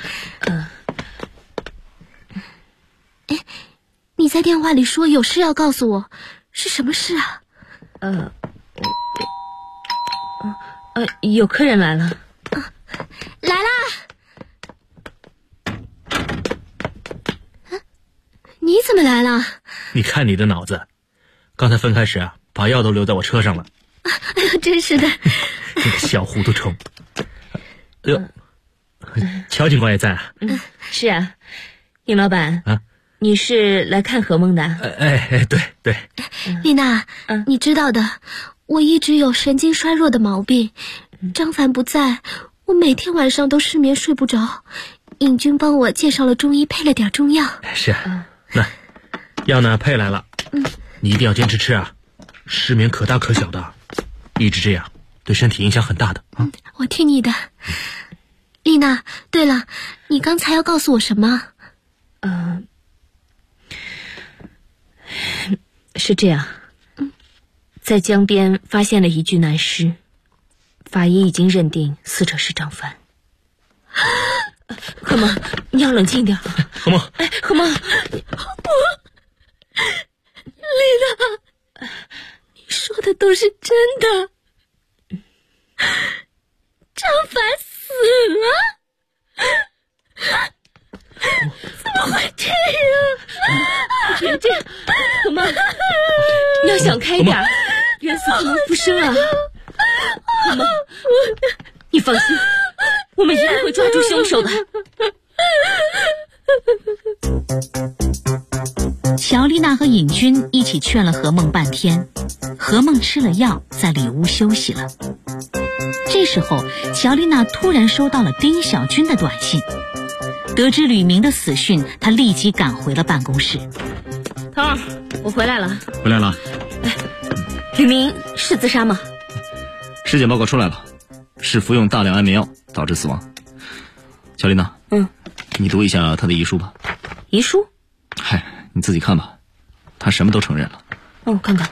J: 你在电话里说有事要告诉我，是什么事啊？
F: 有客人来了。
J: 来啦！你怎么来了？
T: 你看你的脑子，刚才分开时把药都留在我车上了。
J: 哎呦，真是的！
T: 那个小糊涂虫。乔警官也在啊？
F: 是啊，尹老板你是来看何梦的？
T: 对。
J: 丽娜，你知道的，我一直有神经衰弱的毛病。张凡不在，我每天晚上都失眠睡不着。尹军帮我介绍了中医，配了点中药。
T: 是那药呢配来了。你一定要坚持吃啊，失眠可大可小的，一直这样对身体影响很大的。
J: 我听你的。丽娜，对了，你刚才要告诉我什么？
F: 是这样，在江边发现了一具男尸，法医已经认定死者是张凡。何梦，你要冷静点。
T: 何梦，
F: 何梦，
J: 不，丽娜，你说的都是真的。张凡死了。怎么会想开点，冤死不能复生啊！好吗？你放心，我们一定会抓住凶手的。
H: 乔丽娜和尹军一起劝了何梦半天，何梦吃了药，在里屋休息了。这时候，乔丽娜突然收到了丁小军的短信，得知吕明的死讯，她立即赶回了办公室。
J: 头儿，我回来了。
R: 回来了。
J: 吕明是自杀吗？
Q: 尸检报告出来了，是服用大量安眠药导致死亡。乔丽娜，你读一下他的遗书吧。
J: 遗书？
Q: 嗨，你自己看吧，他什么都承认了。
J: 让我看看。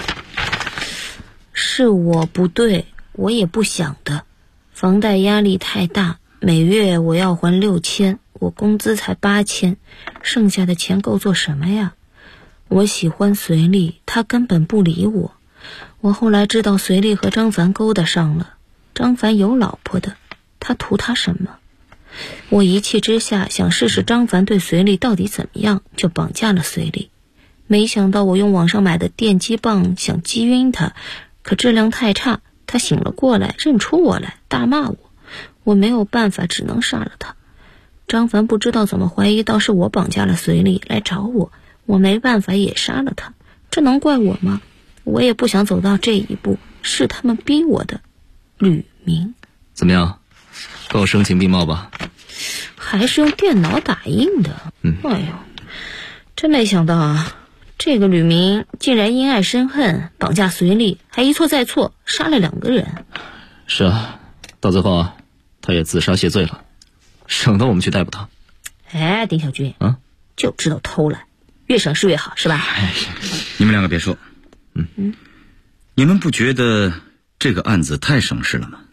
J: 是我不对，我也不想的。房贷压力太大，每月我要还6000，我工资才8000，剩下的钱够做什么呀？我喜欢隋丽，他根本不理我。我后来知道隋丽和张凡勾搭上了，张凡有老婆的，他图他什么？我一气之下想试试张凡对隋丽到底怎么样，就绑架了隋丽。没想到我用网上买的电击棒想击晕他，可质量太差，他醒了过来，认出我来，大骂我。我没有办法，只能杀了他。张凡不知道怎么怀疑到是我绑架了隋丽来找我，我没办法也杀了他，这能怪我吗？我也不想走到这一步，是他们逼我的。吕明
Q: 怎么样，够声情并茂吧？
J: 还是用电脑打印的。哎呦，真没想到啊，这个吕明竟然因爱生恨，绑架隋丽，还一错再错，杀了2个人。
Q: 是啊，到最后啊，他也自杀谢罪了，省得我们去逮捕他。
J: 哎，丁小军，就知道偷懒，越省事越好，是吧？
R: 你们2个别说，你们不觉得这个案子太省事了吗？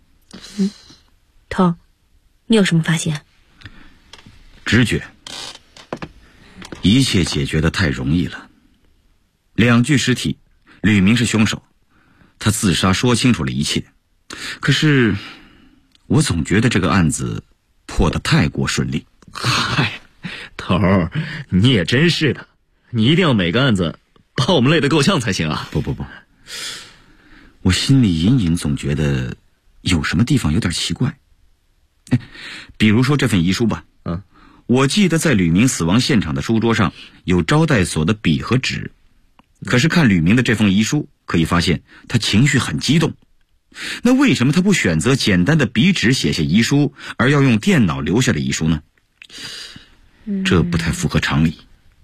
J: 头，你有什么发现？
R: 直觉，一切解决得太容易了。2具尸体，吕明是凶手，他自杀说清楚了一切。可是我总觉得这个案子破得太过顺利。
Q: 嗨，头儿，你也真是的，你一定要每个案子把我们累得够呛才行啊！
R: 不，我心里隐隐总觉得有什么地方有点奇怪。比如说这份遗书吧，我记得在吕明死亡现场的书桌上有招待所的笔和纸，可是看吕明的这封遗书，可以发现他情绪很激动。那为什么他不选择简单的笔纸写下遗书，而要用电脑留下的遗书呢？这不太符合常理。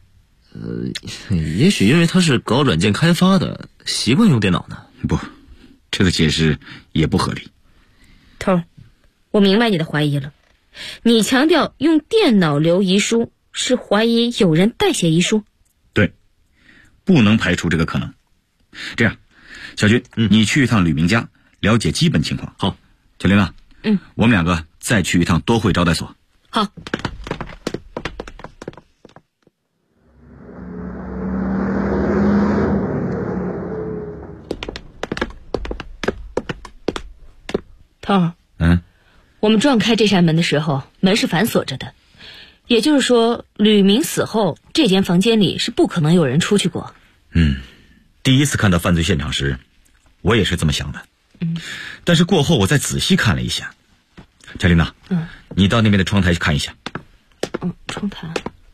Q: 也许因为他是搞软件开发的，习惯用电脑呢。
R: 不，这个解释也不合理。
J: 头，我明白你的怀疑了。你强调用电脑留遗书，是怀疑有人代写遗书？
R: 对，不能排除这个可能。这样，小军，你去一趟吕明家，了解基本情况。
Q: 好，
R: 小玲啊，我们2个再去一趟多惠招待所。
J: 好。头儿，我们撞开这扇门的时候，门是反锁着的，也就是说，吕明死后，这间房间里是不可能有人出去过。
R: 第一次看到犯罪现场时，我也是这么想的。但是过后我再仔细看了一下。乔琳娜，你到那边的窗台去看一下。
J: 窗台。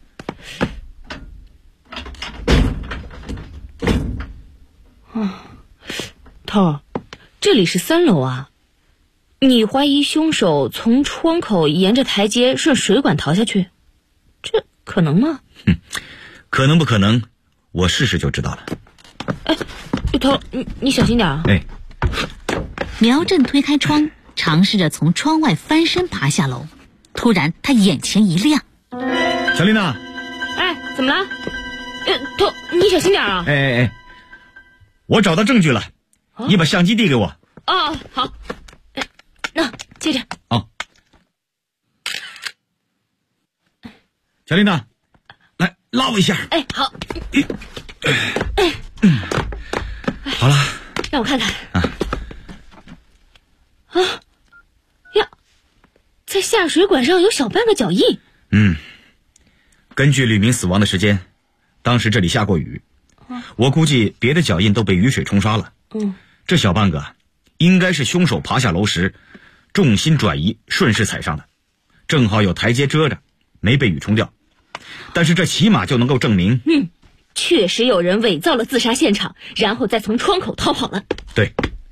J: 头儿，这里是3楼啊。你怀疑凶手从窗口沿着台阶顺水管逃下去，这可能吗？
R: 可能不可能，我试试就知道了。
J: 头，你小心点啊！
H: 苗振推开窗，尝试着从窗外翻身爬下楼。突然，他眼前一亮。
R: 小丽娜，
J: 怎么了？头，你小心点啊！
R: 我找到证据了，你把相机递给我。
J: 好。那接着。
R: 小丽娜，来拉我一下。
J: 好。
R: 好了，
J: 让我看看。呀，在下水管上有小半个脚印。
R: 根据吕明死亡的时间，当时这里下过雨， 我估计别的脚印都被雨水冲刷了。这小半个应该是凶手爬下楼时重心转移顺势踩上的，正好有台阶遮着，没被雨冲掉。但是这起码就能够证明，
J: 确实有人伪造了自杀现场，然后再从窗口逃跑了。
R: 对。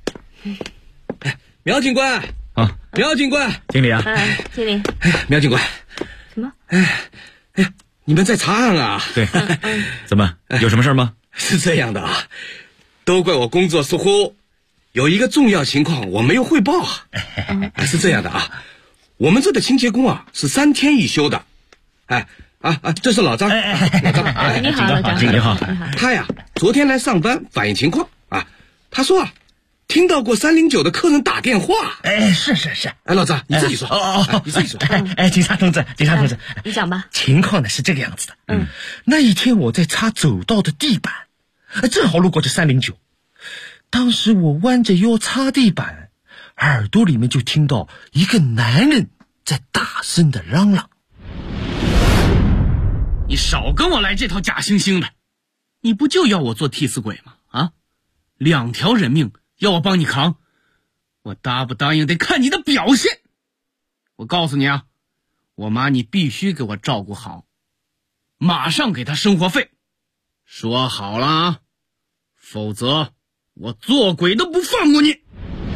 S: 苗警官
R: 啊，
S: 苗警官，
R: 经理啊，
J: 经理，
S: 苗警官，
J: 什么？
S: 你们在查案啊？
R: 对，怎么有什么事吗？
S: 是这样的啊，都怪我工作疏忽，有一个重要情况我没有汇报啊。是这样的啊，我们这的清洁工啊是3天一休的。这是老张，老张，
J: 你好，老张，
R: 经理好。
S: 他呀昨天来上班反映情况啊，他说啊听到过309的客人打电话。
E: 是。
S: 老张你自己说。你自己说。
E: 警察同志，
J: 你讲吧。
E: 情况呢是这个样子的。那一天我在擦走道的地板，正好路过这309。当时我弯着腰擦地板，耳朵里面就听到一个男人在大声的嚷嚷。
T: 你少跟我来这套假惺惺的，你不就要我做替死鬼吗？啊，2条人命要我帮你扛，我答不答应得看你的表现。我告诉你啊，我妈你必须给我照顾好，马上给她生活费，说好了啊，否则我做鬼都不放过你。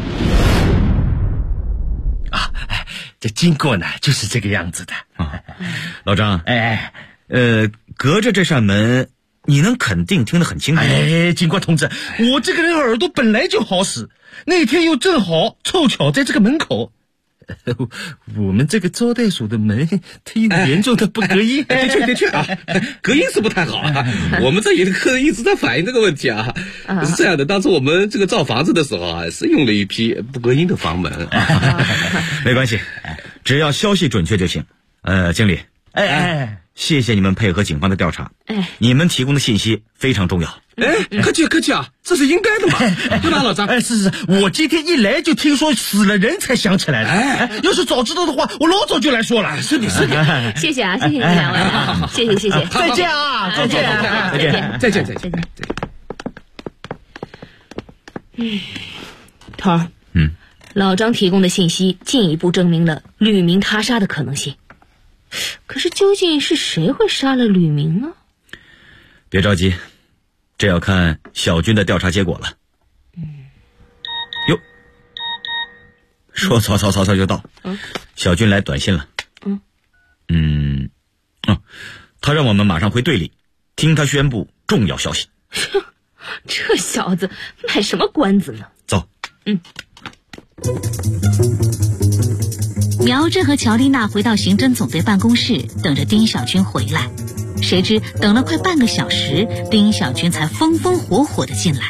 E: 这经过呢就是这个样子的。
R: 老张，隔着这扇门你能肯定听得很清楚。
E: 警官同志，我这个人耳朵本来就好使，那天又正好凑巧在这个门口。我们这个招待所的门它有严重的不隔音。
S: 的确啊，隔音是不太好啊。我们这里的客人一直在反映这个问题啊。是这样的，当初我们这个造房子的时候啊，是用了一批不隔音的房门。
R: 没关系，只要消息准确就行。经理，谢谢你们配合警方的调查，你们提供的信息非常重要。
S: 客气啊，这是应该的嘛，对吧，老张？
E: 是，我今天一来就听说死了人才想起来的。要是早知道的话，我老早就来说了。是你。
J: 谢谢啊，谢谢你们2位，谢谢。
E: 再见啊，
S: 再见。
J: 头儿，老张提供的信息进一步证明了吕明他杀的可能性。可是究竟是谁会杀了吕明呢？
R: 别着急，这要看小军的调查结果了。哟，说曹就到。小军来短信了。他让我们马上回队里，听他宣布重要消息。
J: 这小子卖什么关子呢？
R: 走。
H: 苗真和乔丽娜回到刑侦总队办公室，等着丁小军回来。谁知等了快半个小时，丁小军才风风火火地进来。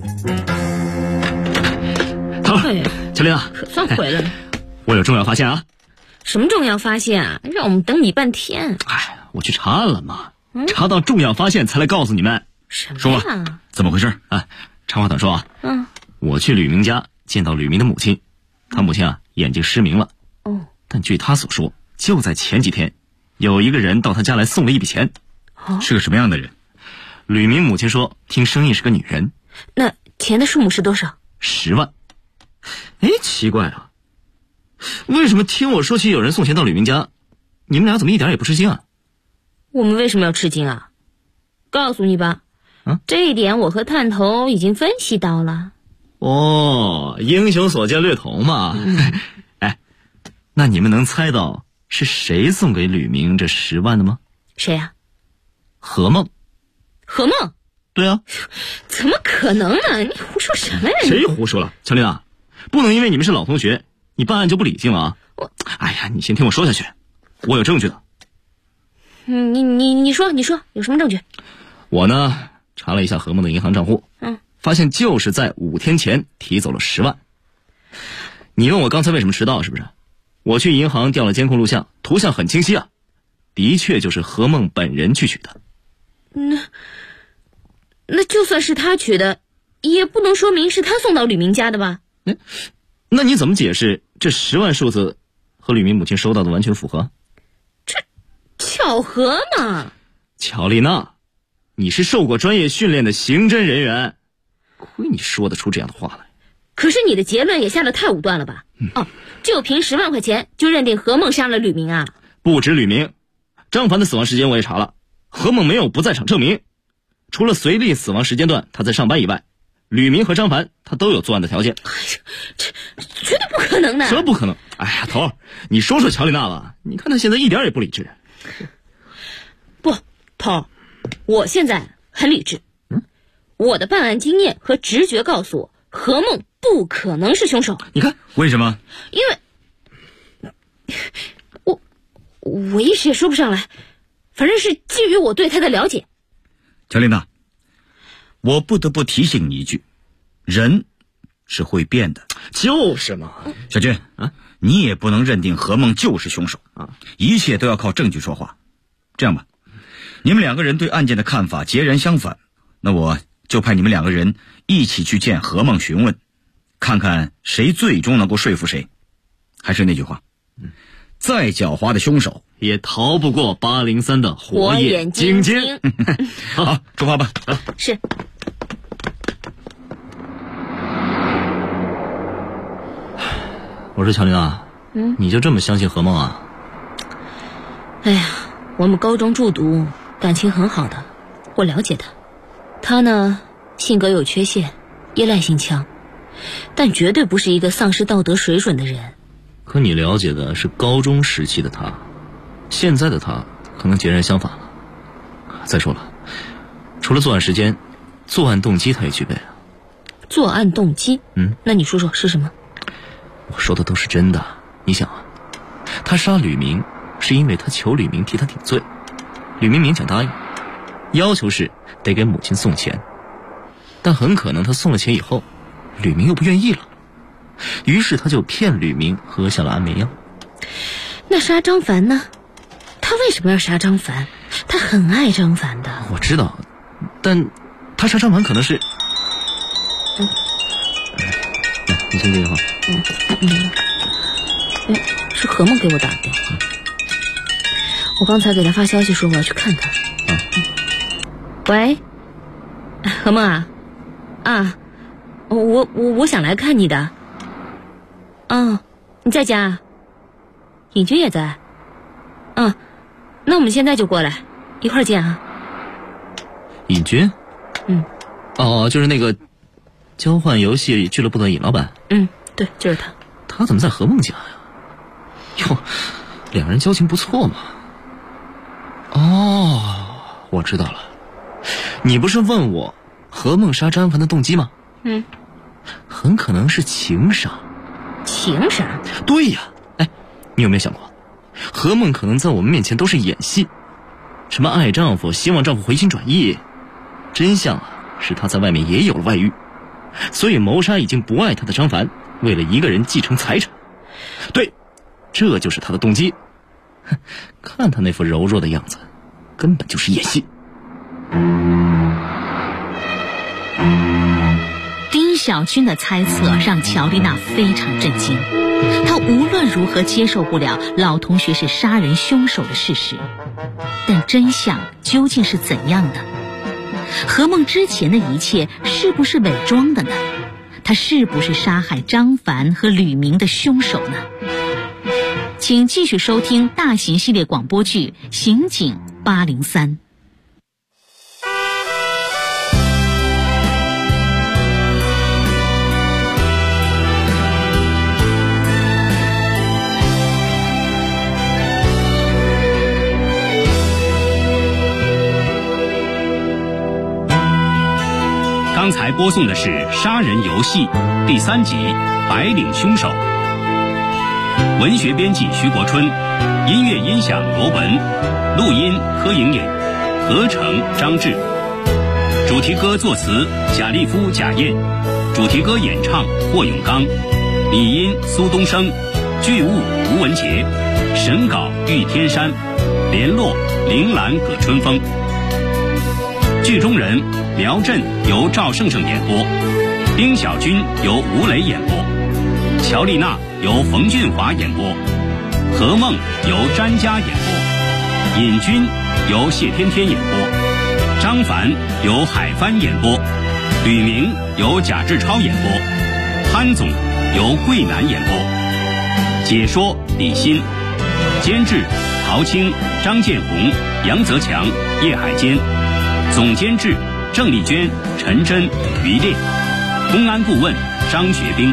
Q: 好，乔丽娜，
J: 可算回来了。
Q: 我有重要发现啊！
J: 什么重要发现啊？让我们等你半天。
Q: 我去查案了嘛，查到重要发现才来告诉你们。
J: 什么呀？
R: 说吧，怎么回事？
Q: 长话短说啊。我去吕明家见到吕明的母亲，他母亲眼睛失明了。但据他所说，就在前几天，有一个人到他家来送了一笔钱。
R: 是个什么样的人？
Q: 吕明母亲说，听声音是个女人。
J: 那钱的数目是多少
Q: ？10万。奇怪了，为什么听我说起有人送钱到吕明家，你们俩怎么一点也不吃惊啊？
J: 我们为什么要吃惊啊？告诉你吧，这一点我和探头已经分析到了。
Q: 英雄所见略同嘛。那你们能猜到是谁送给吕明这10万的吗？
J: 谁呀？
Q: 何梦。
J: 何梦？
Q: 对啊。
J: 怎么可能呢？你胡说什么呀？
Q: 谁胡说了？乔丽娜，不能因为你们是老同学，你办案就不理性了啊！你先听我说下去，我有证据的。
J: 你说有什么证据？
Q: 我呢查了一下何梦的银行账户，发现就是在5天前提走了10万。你问我刚才为什么迟到是不是？我去银行调了监控录像，图像很清晰啊，的确就是何梦本人去取的。
J: 那就算是他取的，也不能说明是他送到吕明家的吧？
Q: 那你怎么解释这10万数字和吕明母亲收到的完全符合？
J: 这巧合嘛。
Q: 乔丽娜， 你是受过专业训练的刑侦人员，亏你说得出这样的话来。
J: 可是你的结论也下得太武断了吧？就凭10万块钱就认定何梦杀了吕明啊？
Q: 不止吕明，张凡的死亡时间我也查了，何梦没有不在场证明。除了随丽死亡时间段他在上班以外，吕明和张凡他都有作案的条件。
J: 这绝对不可能的。
Q: 什么不可能？哎呀，头儿，你说说乔丽娜吧，你看她现在一点也不理智。
J: 不，头儿，我现在很理智。我的办案经验和直觉告诉我，何梦不可能是凶手。
Q: 你看
R: 为什么？
J: 因为我一时也说不上来，反正是基于我对他的了解。
R: 乔丽娜，我不得不提醒你一句，人是会变的。
Q: 就是嘛。
R: 小军啊，你也不能认定何梦就是凶手啊，一切都要靠证据说话。这样吧，你们2个人对案件的看法截然相反，那我就派你们2个人一起去见何梦询问，看看谁最终能够说服谁。还是那句话，再狡猾的凶手
Q: 也逃不过803的火眼金睛。
R: 好，出发吧。
J: 是。
Q: 我说乔丽娜，你就这么相信何梦啊？
J: 哎呀，我们高中住读，感情很好的，我了解他。他呢，性格有缺陷，依赖性强，但绝对不是一个丧失道德水准的人。
Q: 可你了解的是高中时期的他，现在的他可能截然相反了。再说了，除了作案时间，作案动机他也具备了。
J: 作案动机？那你说说是什么？
Q: 我说的都是真的。你想啊，他杀吕明是因为他求吕明替他顶罪，吕明勉强答应，要求是得给母亲送钱，但很可能他送了钱以后，吕明又不愿意了，于是他就骗吕明喝下了安眠药。
J: 那杀张凡呢？他为什么要杀张凡？他很爱张凡的。
Q: 我知道，但他杀张凡可能是……你先接电话。
J: 是何梦给我打的电话。我刚才给他发消息说我要去看他。喂，何梦啊，我想来看你的。你在家？尹军也在。那我们现在就过来，一块儿见啊。
Q: 尹军？就是那个交换游戏俱乐部的尹老板。
J: 对，就是他。
Q: 他怎么在何梦家呀？哟，2人交情不错嘛。我知道了，你不是问我何梦杀张凡的动机吗？很可能是情杀。
J: 情杀？
Q: 对呀。你有没有想过，何梦可能在我们面前都是演戏，什么爱丈夫，希望丈夫回心转意，真相是她在外面也有了外遇，所以谋杀已经不爱她的张凡，为了一个人继承财产。对，这就是她的动机。看她那副柔弱的样子，根本就是演戏。
H: 丁小军的猜测让乔丽娜非常震惊，她无论如何接受不了老同学是杀人凶手的事实。但真相究竟是怎样的？何梦之前的一切是不是伪装的呢？他是不是杀害张凡和吕明的凶手呢？请继续收听大型系列广播剧《刑警803》。
O: 刚才播送的是《杀人游戏》第3集《白领凶手》，文学编辑徐国春，音乐音响罗文，录音柯莹莹，合成张志，主题歌作词贾立夫、贾燕，主题歌演唱霍永刚，理音苏东升，剧务吴文杰，审稿玉天山，联络铃兰葛春风。剧中人苗震由赵胜胜演播，丁小军由吴磊演播，乔丽娜由冯俊华演播，何梦由詹佳演播，尹军由谢天天演播。 张凡由海帆演播，吕明由贾志超演播，潘总由桂南演播，解说李欣，监制陶青、张建红、杨泽强、叶海坚，总监制郑丽娟、陈真、于烈，公安顾问张学兵。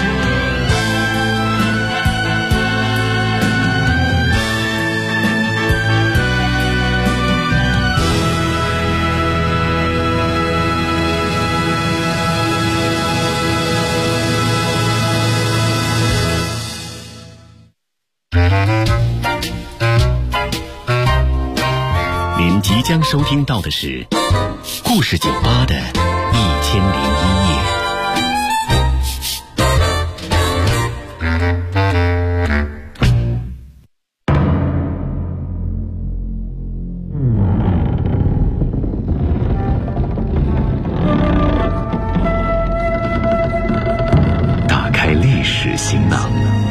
N: 您即将收听到的是故事酒吧的1001夜。打开历史行囊，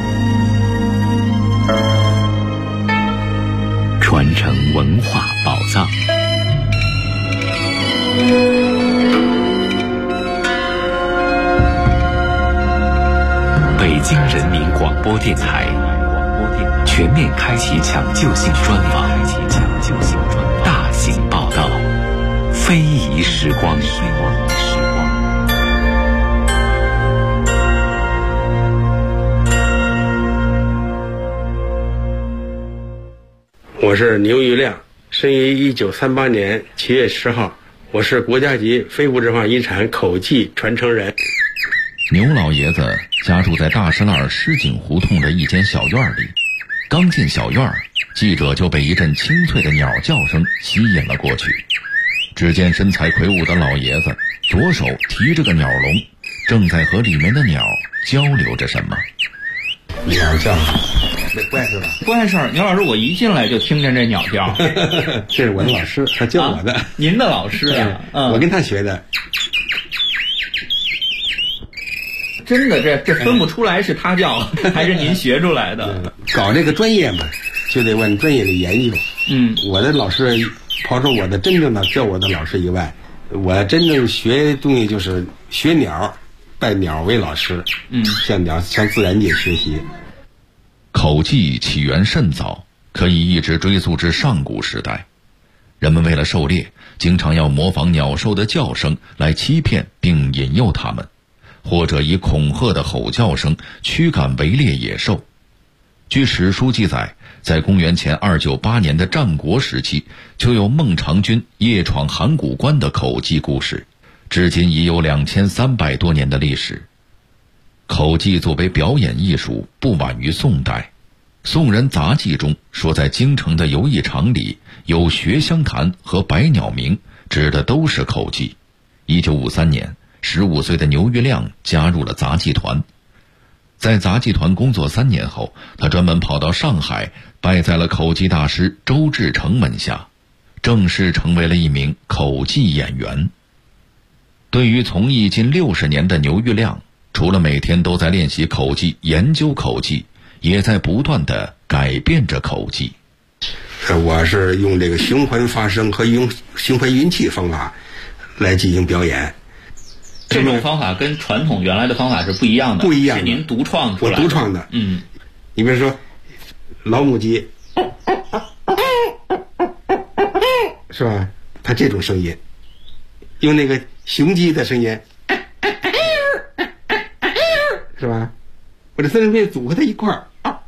N: 传承文化宝藏。北京人民广播电台全面开启抢救性专访，大型报道，非遗时光。
U: 我是牛玉亮，生于1938年7月10号，我是国家级非物质文化遗产口技传承人。
V: 牛老爷子家住在大石栏狮井胡同的一间小院里，刚进小院，记者就被一阵清脆的鸟叫声吸引了过去。只见身材魁梧的老爷子左手提着个鸟笼，正在和里面的鸟交流着什么。
U: 鸟叫，这怪事吧？
W: 怪事儿，牛老师，我一进来就听见这鸟叫。
U: 这是我的老师，他教我的。
W: 您的老师啊？
U: 我跟他学的。
W: 真的，这分不出来是他教还是您学出来的。
U: 搞这个专业嘛，就得往专业里研究。我的老师，刨出我的真正的教我的老师以外，我真正学东西就是学鸟，拜鸟为老师。向自然界学习。
V: 口技起源甚早，可以一直追溯至上古时代。人们为了狩猎，经常要模仿鸟兽的叫声来欺骗并引诱它们，或者以恐吓的吼叫声驱赶围猎野兽。据史书记载，在公元前298年的战国时期，就有孟尝君夜闯函谷关的口技故事，至今已有2300多年的历史。口技作为表演艺术，不晚于宋代。宋人杂记中说，在京城的游艺场里有学香坛和百鸟鸣，指的都是口技。1953年，15岁的牛玉亮加入了杂技团。在杂技团工作3年后，他专门跑到上海，拜在了口技大师周志成门下，正式成为了一名口技演员。对于从艺近60年的牛玉亮，除了每天都在练习口技、研究口技，也在不断地改变着口技。
U: 我是用这个循环发声和用循环运气方法来进行表演。
W: 这种方法跟传统原来的方法是不一样的，
U: 不一样的，
W: 是您独创出来的。
U: 我独创的。你比如说老母鸡，是吧？它这种声音，用那个雄鸡的声音，是吧？我这三声片组合在一块儿，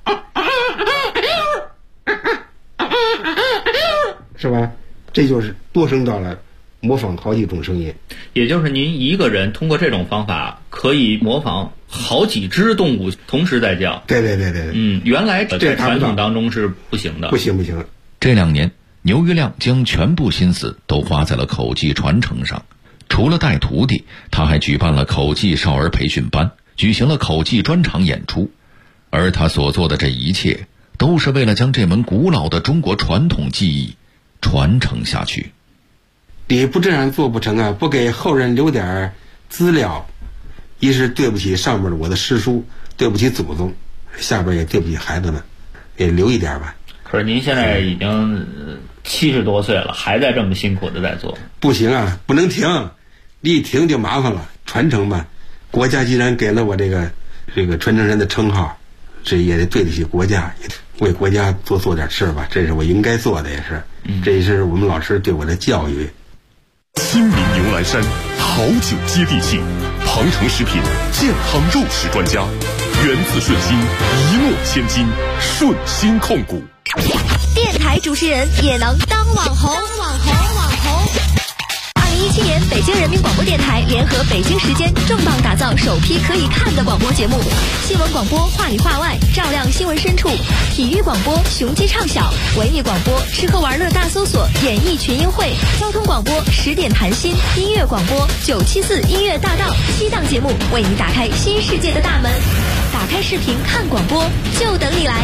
U: 是吧？这就是多声道了，模仿好几种声音。
W: 也就是您一个人通过这种方法可以模仿好几只动物同时在叫。
U: 对。
W: 原来在传统当中是不行的。
U: 不行。
V: 这2年，牛玉亮将全部心思都花在了口技传承上。除了带徒弟，他还举办了口技少儿培训班，举行了口技专场演出。而他所做的这一切，都是为了将这门古老的中国传统技艺传承下去。
U: 你不这样做不成啊！不给后人留点资料，一是对不起上面的我的师叔，对不起祖宗，下边也对不起孩子们，也留一点吧。
W: 可是您现在已经 70多岁了，还在这么辛苦的在做。
U: 不行啊，不能停，一停就麻烦了。传承吧，国家既然给了我这个传承人的称号，这也得对得起国家，也为国家做点事吧，这是我应该做的，也是，这也是我们老师对我的教育。
B: 亲民牛栏山，好酒接地气，庞城食品健康肉食专家，源自顺心，一诺千金，顺心控股。
D: 电台主持人也能当网红。2017年，北京人民广播电台联合北京时间重磅打造首批可以看的广播节目：新闻广播话里话外，照亮新闻深处；体育广播雄鸡唱晓；文艺广播吃喝玩乐大搜索，演艺群英会；交通广播10点谈心；音乐广播974音乐大道。7档节目为你打开新世界的大门。打开视频看广播，就等你来。